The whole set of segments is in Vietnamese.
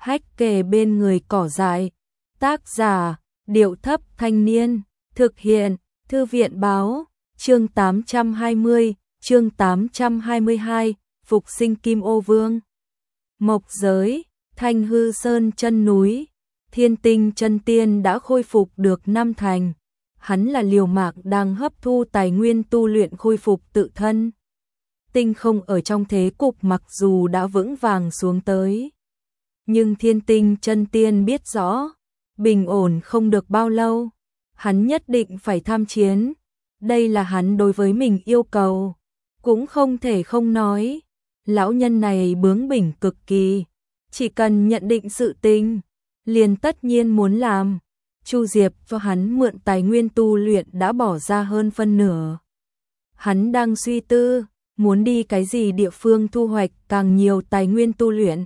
hách kề bên người cỏ dại. Tác giả, Điệu Thấp Thanh Niên. Thực hiện, Thư viện Báo. Chương 820, chương 822, Phục sinh Kim Ô Vương. Mộc giới, Thanh Hư Sơn chân núi. Thiên Tinh chân tiên đã khôi phục được 5 thành. Hắn là liều mạng đang hấp thu tài nguyên tu luyện khôi phục tự thân. Tinh không ở trong thế cục mặc dù đã vững vàng xuống tới. Nhưng Thiên Tinh chân tiên biết rõ, bình ổn không được bao lâu. Hắn nhất định phải tham chiến. Đây là hắn đối với mình yêu cầu. Cũng không thể không nói. Lão nhân này bướng bỉnh cực kỳ. Chỉ cần nhận định sự tình, liền tất nhiên muốn làm. Chu Diệp cho hắn mượn tài nguyên tu luyện đã bỏ ra hơn phân nửa. Hắn đang suy tư, muốn đi cái gì địa phương thu hoạch càng nhiều tài nguyên tu luyện.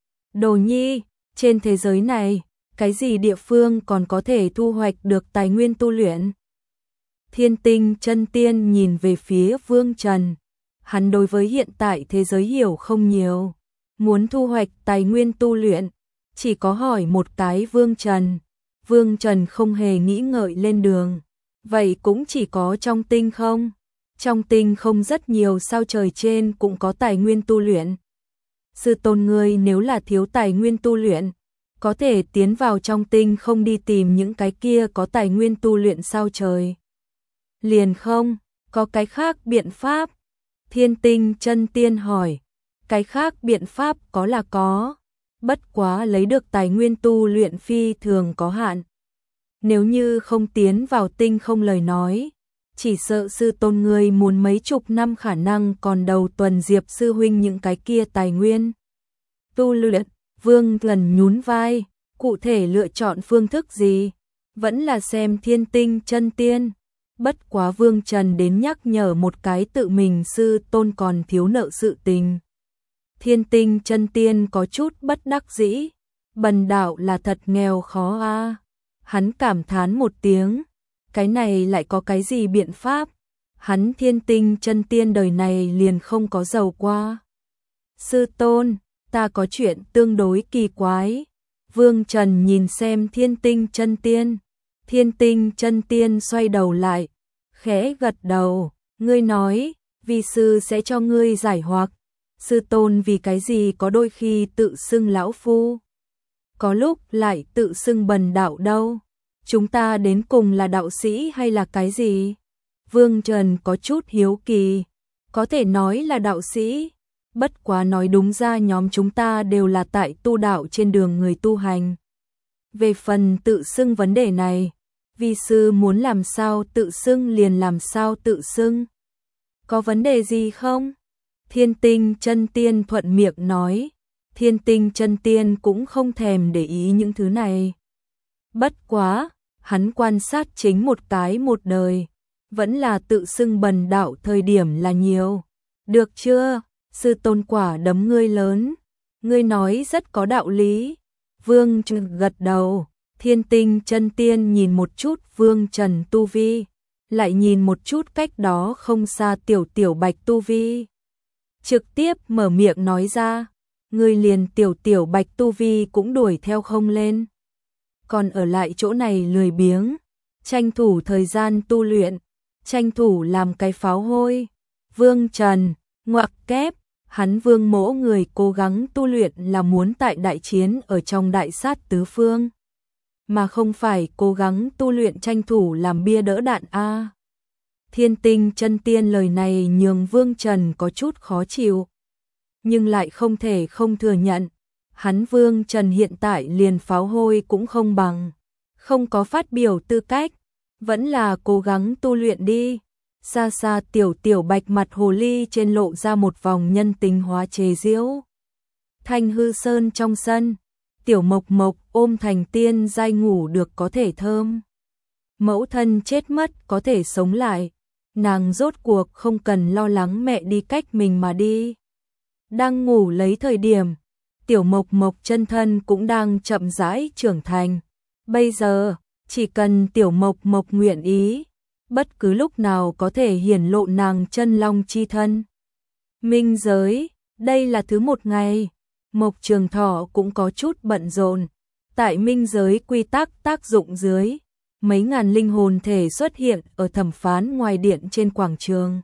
Đồ nhi, trên thế giới này, cái gì địa phương còn có thể thu hoạch được tài nguyên tu luyện? Thiên Tinh chân tiên nhìn về phía Vương Trần. Hắn đối với hiện tại thế giới hiểu không nhiều. Muốn thu hoạch tài nguyên tu luyện, chỉ có hỏi một cái Vương Trần. Vương Trần không hề nghĩ ngợi lên đường. Vậy cũng chỉ có trong tinh không. Trong tinh không rất nhiều sao trời trên cũng có tài nguyên tu luyện. Sư tôn ngươi nếu là thiếu tài nguyên tu luyện, có thể tiến vào trong tinh không đi tìm những cái kia có tài nguyên tu luyện sao trời. Liền không, có cái khác biện pháp? Thiên Tinh chân tiên hỏi. Cái khác biện pháp có là có. Bất quá lấy được tài nguyên tu luyện phi thường có hạn. Nếu như không tiến vào tinh không lời nói, chỉ sợ sư tôn ngươi muốn mấy chục năm khả năng còn đầu tuần Diệp sư huynh những cái kia tài nguyên tu luyện. Vương Trần nhún vai, cụ thể lựa chọn phương thức gì, vẫn là xem Thiên Tinh chân tiên. Bất quá Vương Trần đến nhắc nhở một cái tự mình sư tôn còn thiếu nợ sự tình. Thiên Tinh chân tiên có chút bất đắc dĩ, bần đạo là thật nghèo khó a. Hắn cảm thán một tiếng, cái này lại có cái gì biện pháp? Hắn Thiên Tinh chân tiên đời này liền không có giàu qua. Sư tôn, ta có chuyện tương đối kỳ quái. Vương Trần nhìn xem Thiên Tinh chân tiên. Thiên Tinh chân tiên xoay đầu lại, khẽ gật đầu. Ngươi nói, vi sư sẽ cho ngươi giải hoặc. Sư tôn vì cái gì có đôi khi tự xưng lão phu, có lúc lại tự xưng bần đạo đâu? Chúng ta đến cùng là đạo sĩ hay là cái gì? Vương Trần có chút hiếu kỳ. Có thể nói là đạo sĩ. Bất quá nói đúng ra nhóm chúng ta đều là tại tu đạo trên đường người tu hành. Về phần tự xưng vấn đề này, vi sư muốn làm sao tự xưng liền làm sao tự xưng. Có vấn đề gì không? Thiên Tinh chân tiên thuận miệng nói. Thiên Tinh chân tiên cũng không thèm để ý những thứ này. Bất quá, hắn quan sát chính một cái một đời, vẫn là tự xưng bần đạo thời điểm là nhiều. Được chưa? Sư tôn quả đấm ngươi lớn. Ngươi nói rất có đạo lý. Vương Trần gật đầu. Thiên Tinh chân tiên nhìn một chút Vương Trần tu vi, lại nhìn một chút cách đó không xa tiểu bạch tu vi. Trực tiếp mở miệng nói ra, ngươi liền tiểu bạch tu vi cũng đuổi theo không lên. Còn ở lại chỗ này lười biếng, tranh thủ thời gian tu luyện, tranh thủ làm cái pháo hôi. Vương Trần, ngoặc kép, hắn Vương mỗ người cố gắng tu luyện là muốn tại đại chiến ở trong đại sát tứ phương, mà không phải cố gắng tu luyện tranh thủ làm bia đỡ đạn a. Thiên Tinh chân tiên lời này nhường Vương Trần có chút khó chịu, nhưng lại không thể không thừa nhận. Hắn Vương Trần hiện tại liền pháo hôi cũng không bằng, không có phát biểu tư cách, vẫn là cố gắng tu luyện đi. Xa xa tiểu bạch mặt hồ ly trên lộ ra một vòng nhân tính hóa chế giễu. Thanh Hư Sơn trong sân, tiểu mộc ôm thành tiên giai ngủ được có thể thơm. Mẫu thân chết mất có thể sống lại, nàng rốt cuộc không cần lo lắng mẹ đi cách mình mà đi. Đang ngủ lấy thời điểm, tiểu mộc chân thân cũng đang chậm rãi trưởng thành. Bây giờ, chỉ cần tiểu mộc nguyện ý, bất cứ lúc nào có thể hiển lộ nàng chân long chi thân. Minh giới, đây là thứ một ngày. Mộc Trường Thọ cũng có chút bận rộn. Tại minh giới quy tắc tác dụng dưới, mấy ngàn linh hồn thể xuất hiện ở thẩm phán ngoài điện trên quảng trường.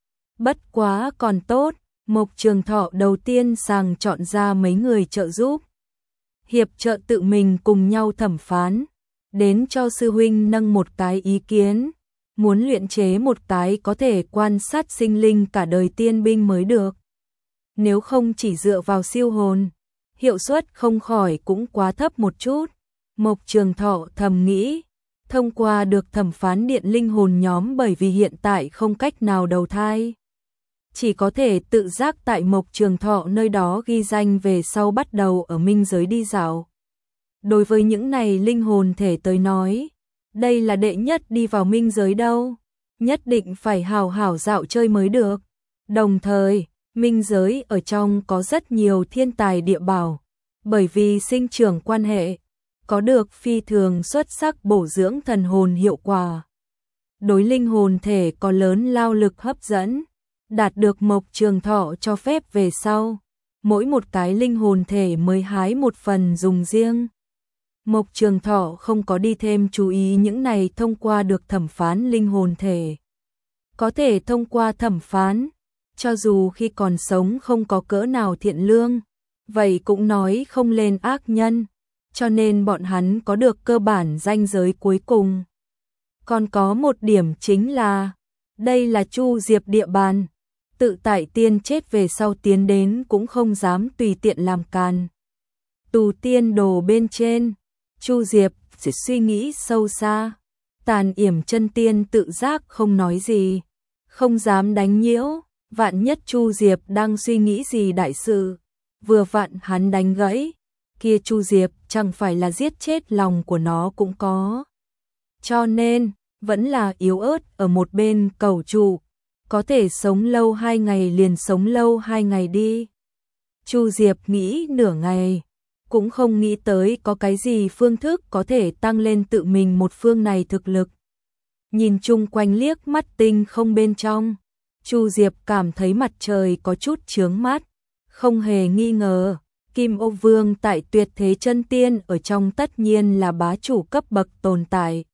Bất quá còn tốt, Mộc Trường Thọ đầu tiên sàng chọn ra mấy người trợ giúp. Hiệp trợ tự mình cùng nhau thẩm phán, đến cho sư huynh nâng một cái ý kiến, muốn luyện chế một cái có thể quan sát sinh linh cả đời tiên binh mới được. Nếu không chỉ dựa vào siêu hồn, hiệu suất không khỏi cũng quá thấp một chút. Mộc Trường Thọ thầm nghĩ, thông qua được thẩm phán điện linh hồn nhóm bởi vì hiện tại không cách nào đầu thai. Chỉ có thể tự giác tại Mộc Trường Thọ nơi đó ghi danh về sau bắt đầu ở minh giới đi dạo. Đối với những này linh hồn thể tới nói, đây là đệ nhất đi vào minh giới đâu, nhất định phải hào hảo dạo chơi mới được. Đồng thời, minh giới ở trong có rất nhiều thiên tài địa bảo, bởi vì sinh trưởng quan hệ, có được phi thường xuất sắc bổ dưỡng thần hồn hiệu quả. Đối linh hồn thể có lớn lao lực hấp dẫn, đạt được Mộc Trường Thọ cho phép về sau, mỗi một cái linh hồn thể mới hái một phần dùng riêng. Mộc Trường Thọ không có đi thêm chú ý những này thông qua được thẩm phán linh hồn thể. Có thể thông qua thẩm phán, cho dù khi còn sống không có cỡ nào thiện lương, vậy cũng nói không lên ác nhân, cho nên bọn hắn có được cơ bản ranh giới cuối cùng. Còn có một điểm chính là, đây là Chu Diệp địa bàn, tự tại tiên chết về sau tiến đến cũng không dám tùy tiện làm càn. Tù tiên đồ bên trên, Chu Diệp chỉ suy nghĩ sâu xa, Tàn Yểm chân tiên tự giác không nói gì, không dám đánh nhiễu, vạn nhất Chu Diệp đang suy nghĩ gì đại sự, vừa vặn hắn đánh gãy, kia Chu Diệp chẳng phải là giết chết lòng của nó cũng có. Cho nên, vẫn là yếu ớt ở một bên cầu trụ, có thể sống lâu 2 ngày liền sống lâu 2 ngày đi. Chu Diệp nghĩ nửa ngày, cũng không nghĩ tới có cái gì phương thức có thể tăng lên tự mình một phương này thực lực. Nhìn chung quanh liếc mắt tinh không bên trong, Chu Diệp cảm thấy mặt trời có chút chướng mắt, không hề nghi ngờ, Kim Ô Vương tại tuyệt thế chân tiên ở trong tất nhiên là bá chủ cấp bậc tồn tại.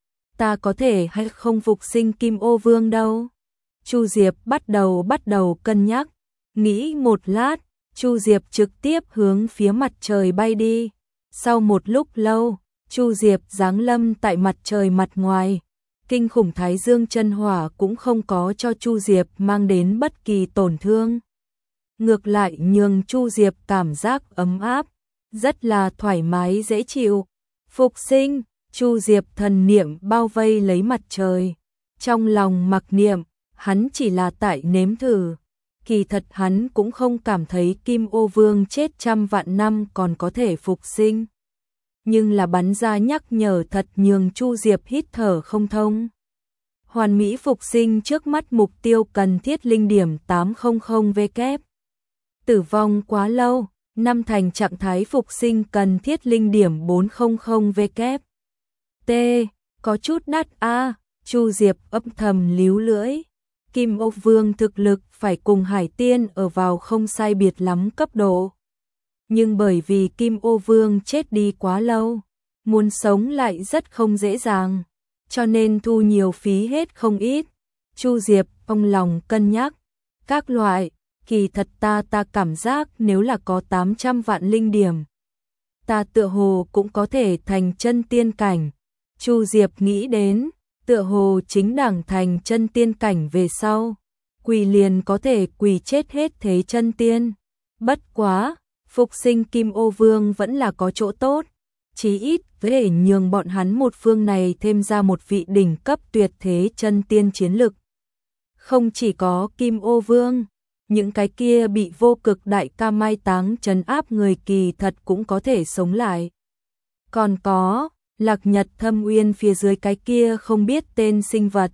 Ta có thể hay không phục sinh Kim Ô Vương đâu? Chu Diệp bắt đầu cân nhắc, nghĩ một lát, Chu Diệp trực tiếp hướng phía mặt trời bay đi. Sau một lúc lâu, Chu Diệp giáng lâm tại mặt trời mặt ngoài. Kinh khủng Thái Dương chân hỏa cũng không có cho Chu Diệp mang đến bất kỳ tổn thương. Ngược lại nhường Chu Diệp cảm giác ấm áp, rất là thoải mái dễ chịu. Phục sinh, Chu Diệp thần niệm bao vây lấy mặt trời. Trong lòng mặc niệm, hắn chỉ là tại nếm thử. Kỳ thật hắn cũng không cảm thấy Kim Ô Vương chết trăm vạn năm còn có thể phục sinh. Nhưng là bắn ra nhắc nhở thật nhường Chu Diệp hít thở không thông. Hoàn mỹ phục sinh trước mắt mục tiêu cần thiết linh điểm 800W. Tử vong quá lâu, năm thành trạng thái phục sinh cần thiết linh điểm 400W. T. Có chút đắt a. Chu Diệp âm thầm líu lưỡi. Kim Ô Vương thực lực phải cùng Hải Tiên ở vào không sai biệt lắm cấp độ. Nhưng bởi vì Kim Ô Vương chết đi quá lâu, muốn sống lại rất không dễ dàng, cho nên thu nhiều phí hết không ít. Chu Diệp ông lòng cân nhắc, các loại, kỳ thật ta cảm giác nếu là có 800 vạn linh điểm, ta tựa hồ cũng có thể thành chân tiên cảnh. Chu Diệp nghĩ đến, tựa hồ chính đẳng thành chân tiên cảnh về sau, quỳ liền có thể quỳ chết hết thế chân tiên. Bất quá, phục sinh Kim Ô Vương vẫn là có chỗ tốt, chí ít có thể nhường bọn hắn một phương này thêm ra một vị đỉnh cấp tuyệt thế chân tiên chiến lực. Không chỉ có Kim Ô Vương, những cái kia bị vô cực đại ca mai táng trấn áp người kỳ thật cũng có thể sống lại. Còn có Lạc Nhật Thâm Uyên phía dưới cái kia không biết tên sinh vật.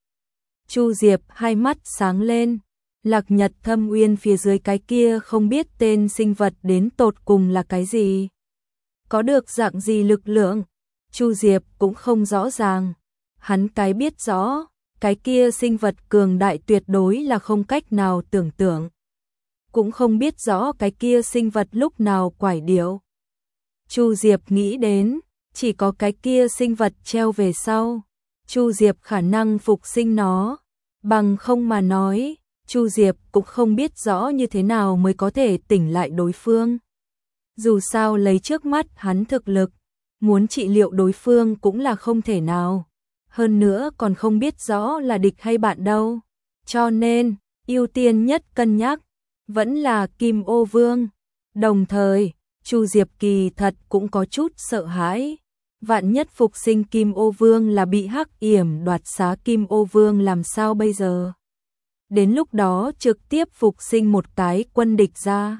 Chu Diệp hai mắt sáng lên, Lạc Nhật Thâm Uyên phía dưới cái kia không biết tên sinh vật đến tột cùng là cái gì? Có được dạng gì lực lượng? Chu Diệp cũng không rõ ràng. Hắn cái biết rõ, cái kia sinh vật cường đại tuyệt đối là không cách nào tưởng tượng. cũng không biết rõ cái kia sinh vật lúc nào quải điệu. Chu Diệp nghĩ đến, chỉ có cái kia sinh vật treo về sau, Chu Diệp khả năng phục sinh nó, bằng không mà nói, Chu Diệp cũng không biết rõ như thế nào mới có thể tỉnh lại đối phương. Dù sao lấy trước mắt hắn thực lực, muốn trị liệu đối phương cũng là không thể nào. Hơn nữa còn không biết rõ là địch hay bạn đâu. Cho nên, ưu tiên nhất cân nhắc, vẫn là Kim Ô Vương. Đồng thời, Chu Diệp kỳ thật cũng có chút sợ hãi. Vạn nhất phục sinh Kim Ô Vương là bị Hắc Yểm đoạt xá Kim Ô Vương làm sao bây giờ? Đến lúc đó trực tiếp phục sinh một cái quân địch ra.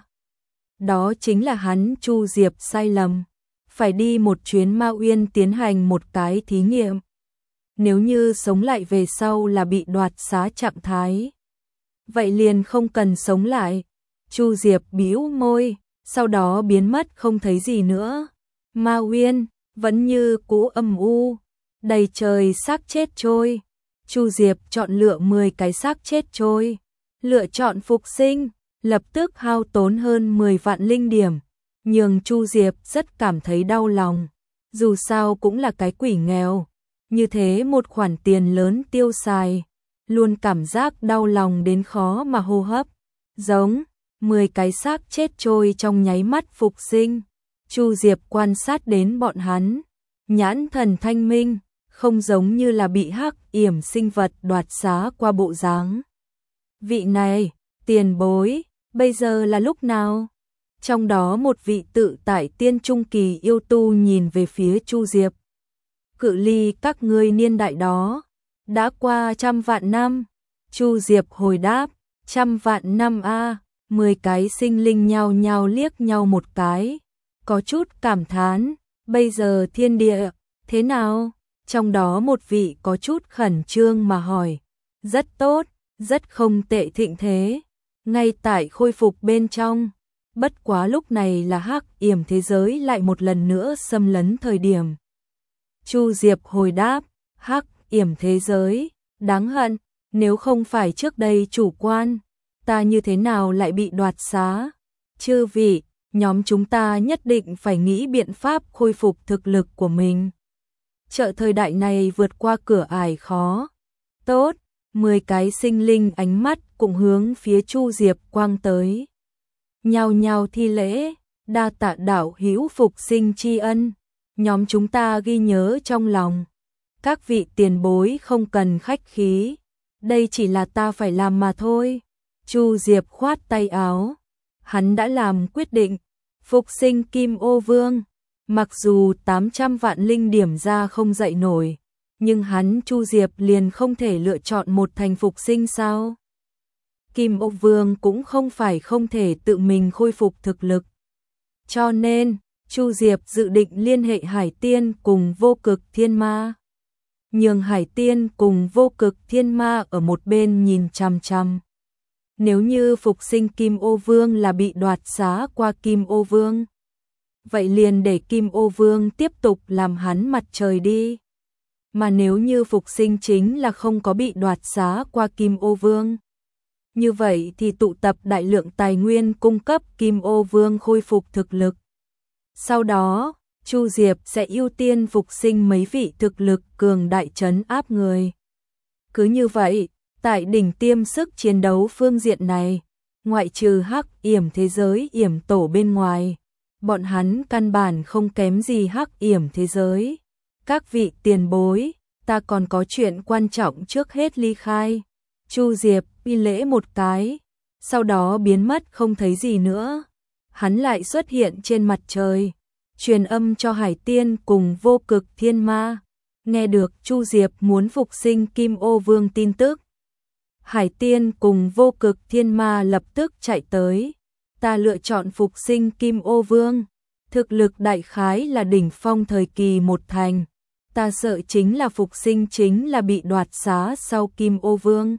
Đó chính là hắn Chu Diệp sai lầm. Phải đi một chuyến Ma Uyên tiến hành một cái thí nghiệm. Nếu như sống lại về sau là bị đoạt xá trạng thái, vậy liền không cần sống lại. Chu Diệp bĩu môi, sau đó biến mất không thấy gì nữa. Ma Uyên vẫn như cũ âm u, đầy trời xác chết trôi. Chu Diệp chọn lựa 10 cái xác chết trôi, lựa chọn phục sinh, lập tức hao tốn hơn 10 vạn linh điểm, nhường Chu Diệp rất cảm thấy đau lòng. Dù sao cũng là cái quỷ nghèo, như thế một khoản tiền lớn tiêu xài, luôn cảm giác đau lòng đến khó mà hô hấp. Giống 10 cái xác chết trôi trong nháy mắt phục sinh. Chu Diệp quan sát đến bọn hắn, nhãn thần thanh minh, không giống như là bị Hắc Yểm sinh vật đoạt xá qua bộ dáng. Vị này, tiền bối, bây giờ là lúc nào? Trong đó một vị tự tại tiên trung kỳ yêu tu nhìn về phía Chu Diệp. Cự ly các ngươi niên đại đó, đã qua 100 vạn năm. Chu Diệp hồi đáp, 100 vạn năm a. 10 cái sinh linh nhao nhao liếc nhau một cái, có chút cảm thán, bây giờ thiên địa, thế nào? Trong đó một vị có chút khẩn trương mà hỏi, rất tốt, rất không tệ thịnh thế, ngay tại khôi phục bên trong. Bất quá lúc này là Hắc Yểm thế giới lại một lần nữa xâm lấn thời điểm. Chu Diệp hồi đáp, Hắc Yểm thế giới, đáng hận, nếu không phải trước đây chủ quan, ta như thế nào lại bị đoạt xá? Chư vị, nhóm chúng ta nhất định phải nghĩ biện pháp khôi phục thực lực của mình. Trợ thời đại này vượt qua cửa ải khó. Tốt, 10 cái sinh linh ánh mắt cũng hướng phía Chu Diệp quang tới. Nhao nhao thi lễ, đa tạ đạo hữu phục sinh tri ân, nhóm chúng ta ghi nhớ trong lòng. Các vị tiền bối không cần khách khí, đây chỉ là ta phải làm mà thôi. Chu Diệp khoát tay áo, hắn đã làm quyết định, phục sinh Kim Ô Vương. Mặc dù 800 vạn linh điểm ra không dậy nổi, nhưng hắn Chu Diệp liền không thể lựa chọn một thành phục sinh sao? Kim Ô Vương cũng không phải không thể tự mình khôi phục thực lực. Cho nên, Chu Diệp dự định liên hệ Hải Tiên cùng Vô Cực Thiên Ma. Nhường Hải Tiên cùng Vô Cực Thiên Ma ở một bên nhìn chằm chằm. Nếu như phục sinh Kim Ô Vương là bị đoạt xá qua Kim Ô Vương, vậy liền để Kim Ô Vương tiếp tục làm hắn mặt trời đi. Mà nếu như phục sinh chính là không có bị đoạt xá qua Kim Ô Vương, như vậy thì tụ tập đại lượng tài nguyên cung cấp Kim Ô Vương khôi phục thực lực. Sau đó, Chu Diệp sẽ ưu tiên phục sinh mấy vị thực lực cường đại trấn áp người. Cứ như vậy, tại đỉnh tiêm sức chiến đấu phương diện này, ngoại trừ Hắc Yểm thế giới Yểm Tổ bên ngoài, bọn hắn căn bản không kém gì Hắc Yểm thế giới. Các vị tiền bối, ta còn có chuyện quan trọng trước hết ly khai. Chu Diệp bi lễ một cái, sau đó biến mất không thấy gì nữa. Hắn lại xuất hiện trên mặt trời, truyền âm cho Hải Tiên cùng Vô Cực Thiên Ma. Nghe được Chu Diệp muốn phục sinh Kim Ô Vương tin tức, Hải Tiên cùng Vô Cực Thiên Ma lập tức chạy tới. Ta lựa chọn phục sinh Kim Ô Vương, thực lực đại khái là đỉnh phong thời kỳ một thành. Ta sợ chính là phục sinh chính là bị đoạt xá sau Kim Ô Vương.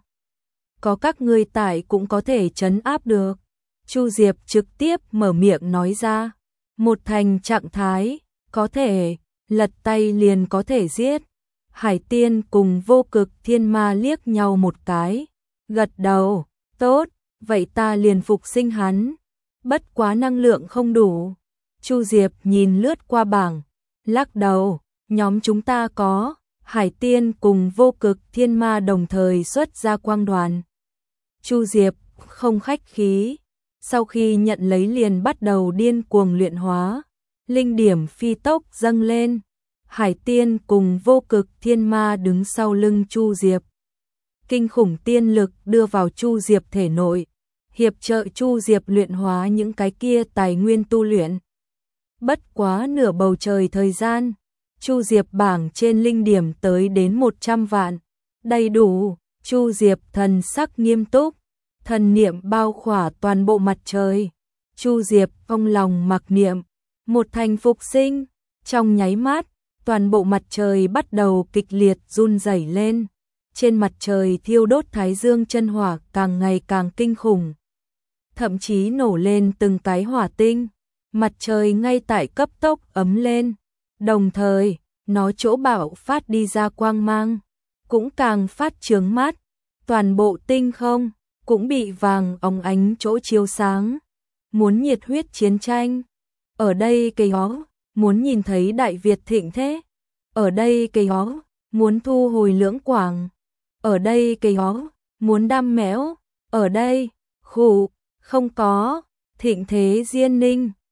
Có các ngươi tại cũng có thể trấn áp được. Chu Diệp trực tiếp mở miệng nói ra. Một thành trạng thái, có thể, lật tay liền có thể giết. Hải Tiên cùng Vô Cực Thiên Ma liếc nhau một cái, gật đầu, tốt, vậy ta liền phục sinh hắn. Bất quá năng lượng không đủ. Chu Diệp nhìn lướt qua bảng, lắc đầu, nhóm chúng ta có Hải Tiên cùng Vô Cực Thiên Ma đồng thời xuất ra quang đoàn. Chu Diệp không khách khí, sau khi nhận lấy liền bắt đầu điên cuồng luyện hóa, linh điểm phi tốc dâng lên. Hải Tiên cùng Vô Cực Thiên Ma đứng sau lưng Chu Diệp. Kinh khủng tiên lực đưa vào Chu Diệp thể nội, hiệp trợ Chu Diệp luyện hóa những cái kia tài nguyên tu luyện. Bất quá nửa bầu trời thời gian, Chu Diệp bảng trên linh điểm tới đến 100 vạn, đầy đủ. Chu Diệp thần sắc nghiêm túc, thần niệm bao khỏa toàn bộ mặt trời. Chu Diệp trong lòng mặc niệm, một thành phục sinh, trong nháy mắt, toàn bộ mặt trời bắt đầu kịch liệt run rẩy lên. Trên mặt trời thiêu đốt thái dương chân hỏa càng ngày càng kinh khủng, thậm chí nổ lên từng cái hỏa tinh. Mặt trời ngay tại cấp tốc ấm lên, đồng thời, nó chỗ bạo phát đi ra quang mang, cũng càng phát chướng mắt. Toàn bộ tinh không, cũng bị vàng óng ánh chỗ chiếu sáng. Muốn nhiệt huyết chiến tranh, ở đây cây hó, muốn nhìn thấy Đại Việt thịnh thế, ở đây cây hó, muốn thu hồi lưỡng quảng, ở đây cây hó, muốn đam mẽo, ở đây, khủ, không có, thịnh thế Diên Ninh.